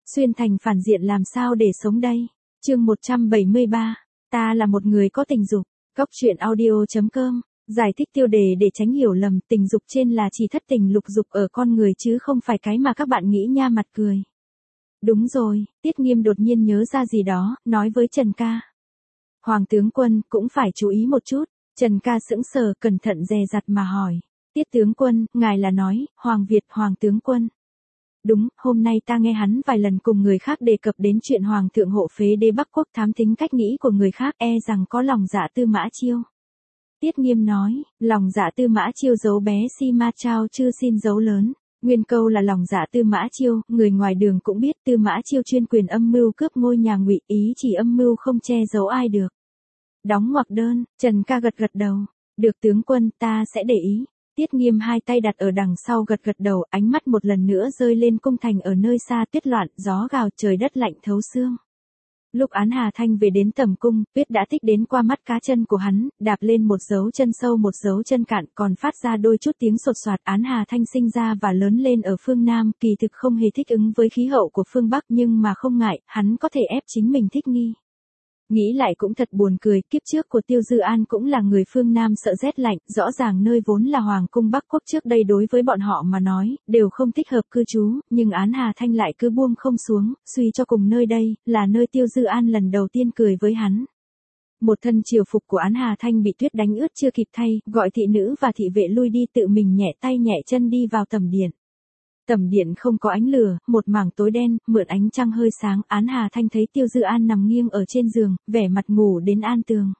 Xuyên thành phản diện làm sao để sống đây? Chương 173. Ta là một người có tình dục. Góc truyện audio.com. Giải thích tiêu đề để tránh hiểu lầm, tình dục trên là chỉ thất tình lục dục ở con người chứ không phải cái mà các bạn nghĩ nha, mặt cười. Đúng rồi, Tiết Nghiêm đột nhiên nhớ ra gì đó, nói với Trần Ca. Hoàng tướng quân cũng phải chú ý một chút. Trần Ca sững sờ, cẩn thận dè dặt mà hỏi. Tiết tướng quân, ngài là nói, Hoàng Việt Hoàng tướng quân. Đúng, hôm nay ta nghe hắn vài lần cùng người khác đề cập đến chuyện Hoàng thượng hộ phế đế Bắc Quốc, thám thính cách nghĩ của người khác, e rằng có lòng dạ Tư Mã Chiêu. Tiết Nghiêm nói, lòng dạ Tư Mã Chiêu giấu bé si ma trao chứ xin giấu lớn. Nguyên câu là lòng dạ Tư Mã Chiêu, người ngoài đường cũng biết Tư Mã Chiêu chuyên quyền âm mưu cướp ngôi nhà Ngụy, ý chỉ âm mưu không che giấu ai được. Đóng ngoặc đơn, Trần Ca gật gật đầu. Được tướng quân, ta sẽ để ý. Tiết Nghiêm hai tay đặt ở đằng sau gật gật đầu, ánh mắt một lần nữa rơi lên cung thành ở nơi xa, tuyết loạn, gió gào, trời đất lạnh thấu xương. Lúc Án Hà Thanh về đến tầm cung, tuyết đã tích đến qua mắt cá chân của hắn, đạp lên một dấu chân sâu một dấu chân cạn, còn phát ra đôi chút tiếng sột soạt. Án Hà Thanh sinh ra và lớn lên ở phương Nam, kỳ thực không hề thích ứng với khí hậu của phương Bắc, nhưng mà không ngại, hắn có thể ép chính mình thích nghi. Nghĩ lại cũng thật buồn cười, kiếp trước của Tiêu Dư An cũng là người phương Nam sợ rét lạnh, rõ ràng nơi vốn là Hoàng cung Bắc Quốc trước đây đối với bọn họ mà nói, đều không thích hợp cư trú, nhưng Án Hà Thanh lại cứ buông không xuống, suy cho cùng nơi đây, là nơi Tiêu Dư An lần đầu tiên cười với hắn. Một thân triều phục của Án Hà Thanh bị tuyết đánh ướt chưa kịp thay, gọi thị nữ và thị vệ lui đi, tự mình nhẹ tay nhẹ chân đi vào tầm điện. Tầm điện không có ánh lửa, một mảng tối đen, mượn ánh trăng hơi sáng, Án Hà Thanh thấy Tiêu Dư An nằm nghiêng ở trên giường, vẻ mặt ngủ đến an tường.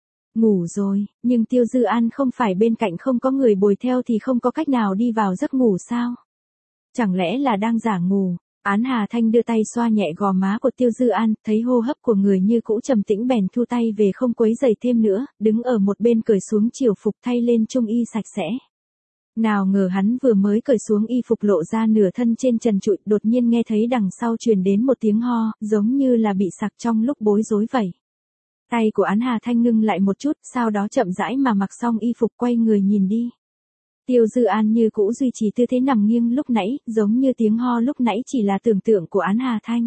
Ngủ rồi, nhưng Tiêu Dư An không phải bên cạnh không có người bồi theo thì không có cách nào đi vào giấc ngủ sao? Chẳng lẽ là đang giả ngủ? Án Hà Thanh đưa tay xoa nhẹ gò má của Tiêu Dư An, thấy hô hấp của người như cũ trầm tĩnh bèn thu tay về không quấy rầy thêm nữa, đứng ở một bên cởi xuống triều phục thay lên trung y sạch sẽ. Nào ngờ hắn vừa mới cởi xuống y phục lộ ra nửa thân trên trần trụi, đột nhiên nghe thấy đằng sau truyền đến một tiếng ho, giống như là bị sặc trong lúc bối rối vậy. Tay của Án Hà Thanh ngưng lại một chút, sau đó chậm rãi mà mặc xong y phục quay người nhìn đi. Tiêu Dư An như cũ duy trì tư thế nằm nghiêng lúc nãy, giống như tiếng ho lúc nãy chỉ là tưởng tượng của Án Hà Thanh.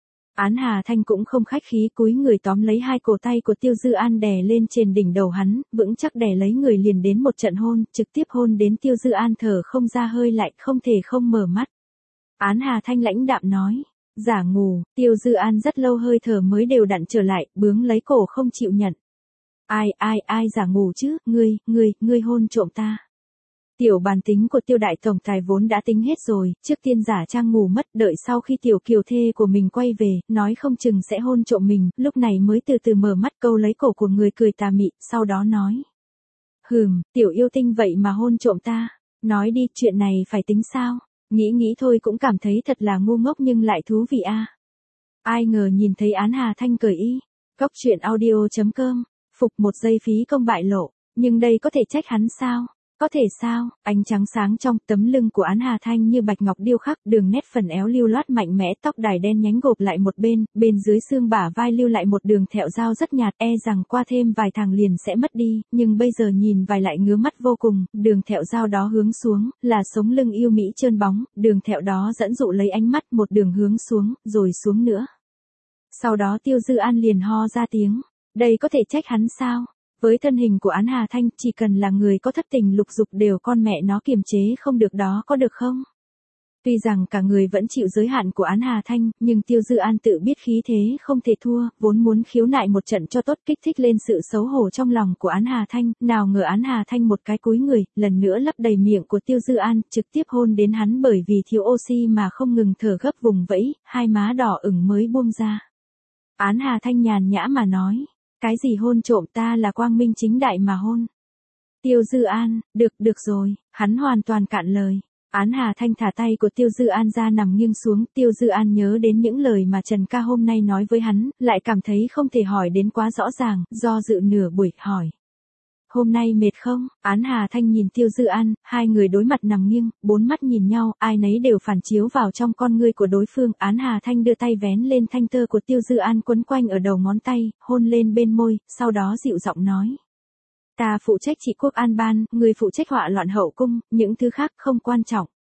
Án Hà Thanh cũng không khách khí, cúi người tóm lấy hai cổ tay của Tiêu Dư An đè lên trên đỉnh đầu hắn, vững chắc đè lấy người liền đến một trận hôn, trực tiếp hôn đến Tiêu Dư An thở không ra hơi lạnh, không thể không mở mắt. Án Hà Thanh lãnh đạm nói, giả ngủ. Tiêu Dư An rất lâu hơi thở mới đều đặn trở lại, bướng lấy cổ không chịu nhận. Ai giả ngủ chứ, ngươi hôn trộm ta. Tiểu bản tính của Tiêu đại tổng tài vốn đã tính hết rồi, trước tiên giả trang ngủ mất, đợi sau khi tiểu kiều thê của mình quay về, nói không chừng sẽ hôn trộm mình, lúc này mới từ từ mở mắt câu lấy cổ của người cười tà mị, sau đó nói. Tiểu yêu tinh vậy mà hôn trộm ta, nói đi, chuyện này phải tính sao, nghĩ thôi cũng cảm thấy thật là ngu ngốc nhưng lại thú vị a. Ai ngờ nhìn thấy Án Hà Thanh cởi y. Góc truyện audio.com, phục một giây phí công bại lộ, nhưng đây có thể trách hắn sao? Có thể sao? Ánh trắng sáng trong, tấm lưng của Án Hà Thanh như bạch ngọc điêu khắc, đường nét phần eo lưu loát mạnh mẽ, tóc đài đen nhánh gộp lại một bên dưới xương bả vai lưu lại một đường thẹo dao rất nhạt, e rằng qua thêm vài tháng liền sẽ mất đi, nhưng bây giờ nhìn vài lại ngứa mắt vô cùng, đường thẹo dao đó hướng xuống, là sống lưng yêu mỹ trơn bóng, đường thẹo đó dẫn dụ lấy ánh mắt, một đường hướng xuống, rồi xuống nữa. Sau đó Tiêu Dư An liền ho ra tiếng, đây có thể trách hắn sao? Với thân hình của Án Hà Thanh, chỉ cần là người có thất tình lục dục đều con mẹ nó kiềm chế không được đó, có được không? Tuy rằng cả người vẫn chịu giới hạn của Án Hà Thanh, nhưng Tiêu Dư An tự biết khí thế không thể thua, vốn muốn khiếu nại một trận cho tốt, kích thích lên sự xấu hổ trong lòng của Án Hà Thanh, nào ngờ Án Hà Thanh một cái cúi người, lần nữa lấp đầy miệng của Tiêu Dư An, trực tiếp hôn đến hắn, bởi vì thiếu oxy mà không ngừng thở gấp vùng vẫy, hai má đỏ ửng mới buông ra. Án Hà Thanh nhàn nhã mà nói. Cái gì hôn trộm, ta là quang minh chính đại mà hôn. Tiêu Dư An, được rồi, hắn hoàn toàn cạn lời. Án Hà Thanh thả tay của Tiêu Dư An ra nằm nghiêng xuống, Tiêu Dư An nhớ đến những lời mà Trần Ca hôm nay nói với hắn, lại cảm thấy không thể hỏi đến quá rõ ràng, do dự nửa buổi, hỏi. Hôm nay mệt không? Án Hà Thanh nhìn Tiêu Dư An, hai người đối mặt nằm nghiêng, bốn mắt nhìn nhau, ai nấy đều phản chiếu vào trong con ngươi của đối phương. Án Hà Thanh đưa tay vén lên thanh tơ của Tiêu Dư An quấn quanh ở đầu ngón tay, hôn lên bên môi, sau đó dịu giọng nói. Ta phụ trách trị quốc an ban, người phụ trách họa loạn hậu cung, những thứ khác không quan trọng.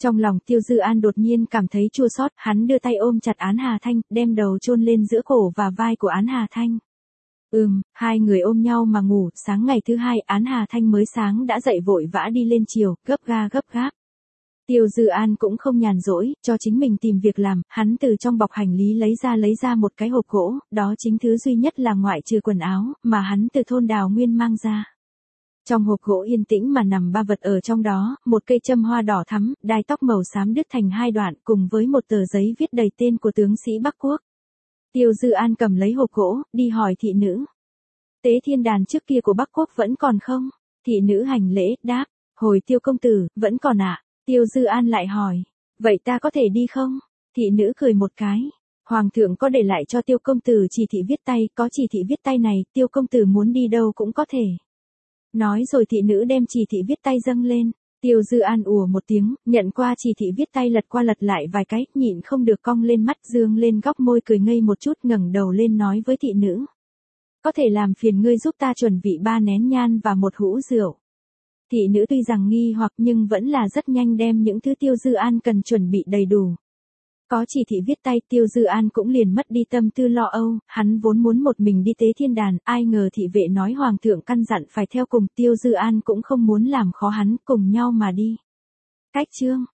Trong lòng Tiêu Dư An đột nhiên cảm thấy chua xót, hắn đưa tay ôm chặt Án Hà Thanh, đem đầu chôn lên giữa cổ và vai của Án Hà Thanh. Hai người ôm nhau mà ngủ, sáng ngày thứ hai Án Hà Thanh mới sáng đã dậy vội vã đi lên chiều, gấp gáp. Tiêu Dư An cũng không nhàn rỗi, cho chính mình tìm việc làm, hắn từ trong bọc hành lý lấy ra một cái hộp gỗ, đó chính thứ duy nhất là ngoại trừ quần áo, mà hắn từ thôn Đào Nguyên mang ra. Trong hộp gỗ yên tĩnh mà nằm 3 vật ở trong đó, một cây châm hoa đỏ thắm, đai tóc màu xám đứt thành 2 đoạn, cùng với một tờ giấy viết đầy tên của tướng sĩ Bắc Quốc. Tiêu Dư An cầm lấy hộp gỗ, đi hỏi thị nữ. Tế thiên đàn trước kia của Bắc Quốc vẫn còn không? Thị nữ hành lễ, đáp, hồi Tiêu công tử, vẫn còn ạ. Tiêu Dư An lại hỏi, vậy ta có thể đi không? Thị nữ cười một cái. Hoàng thượng có để lại cho Tiêu công tử chỉ thị viết tay, có chỉ thị viết tay này, Tiêu công tử muốn đi đâu cũng có thể. Nói rồi thị nữ đem chỉ thị viết tay dâng lên. Tiêu Dư An ủa một tiếng, nhận qua chỉ thị viết tay lật qua lật lại vài cái, nhịn không được cong lên mắt, dương lên góc môi cười ngây một chút, ngẩng đầu lên nói với thị nữ. Có thể làm phiền ngươi giúp ta chuẩn bị 3 nén nhang và 1 hũ rượu. Thị nữ tuy rằng nghi hoặc nhưng vẫn là rất nhanh đem những thứ Tiêu Dư An cần chuẩn bị đầy đủ. Có chỉ thị viết tay, Tiêu Dư An cũng liền mất đi tâm tư lo âu, hắn vốn muốn một mình đi tế thiên đàn, ai ngờ thị vệ nói hoàng thượng căn dặn phải theo cùng, Tiêu Dư An cũng không muốn làm khó hắn, cùng nhau mà đi. Cách chương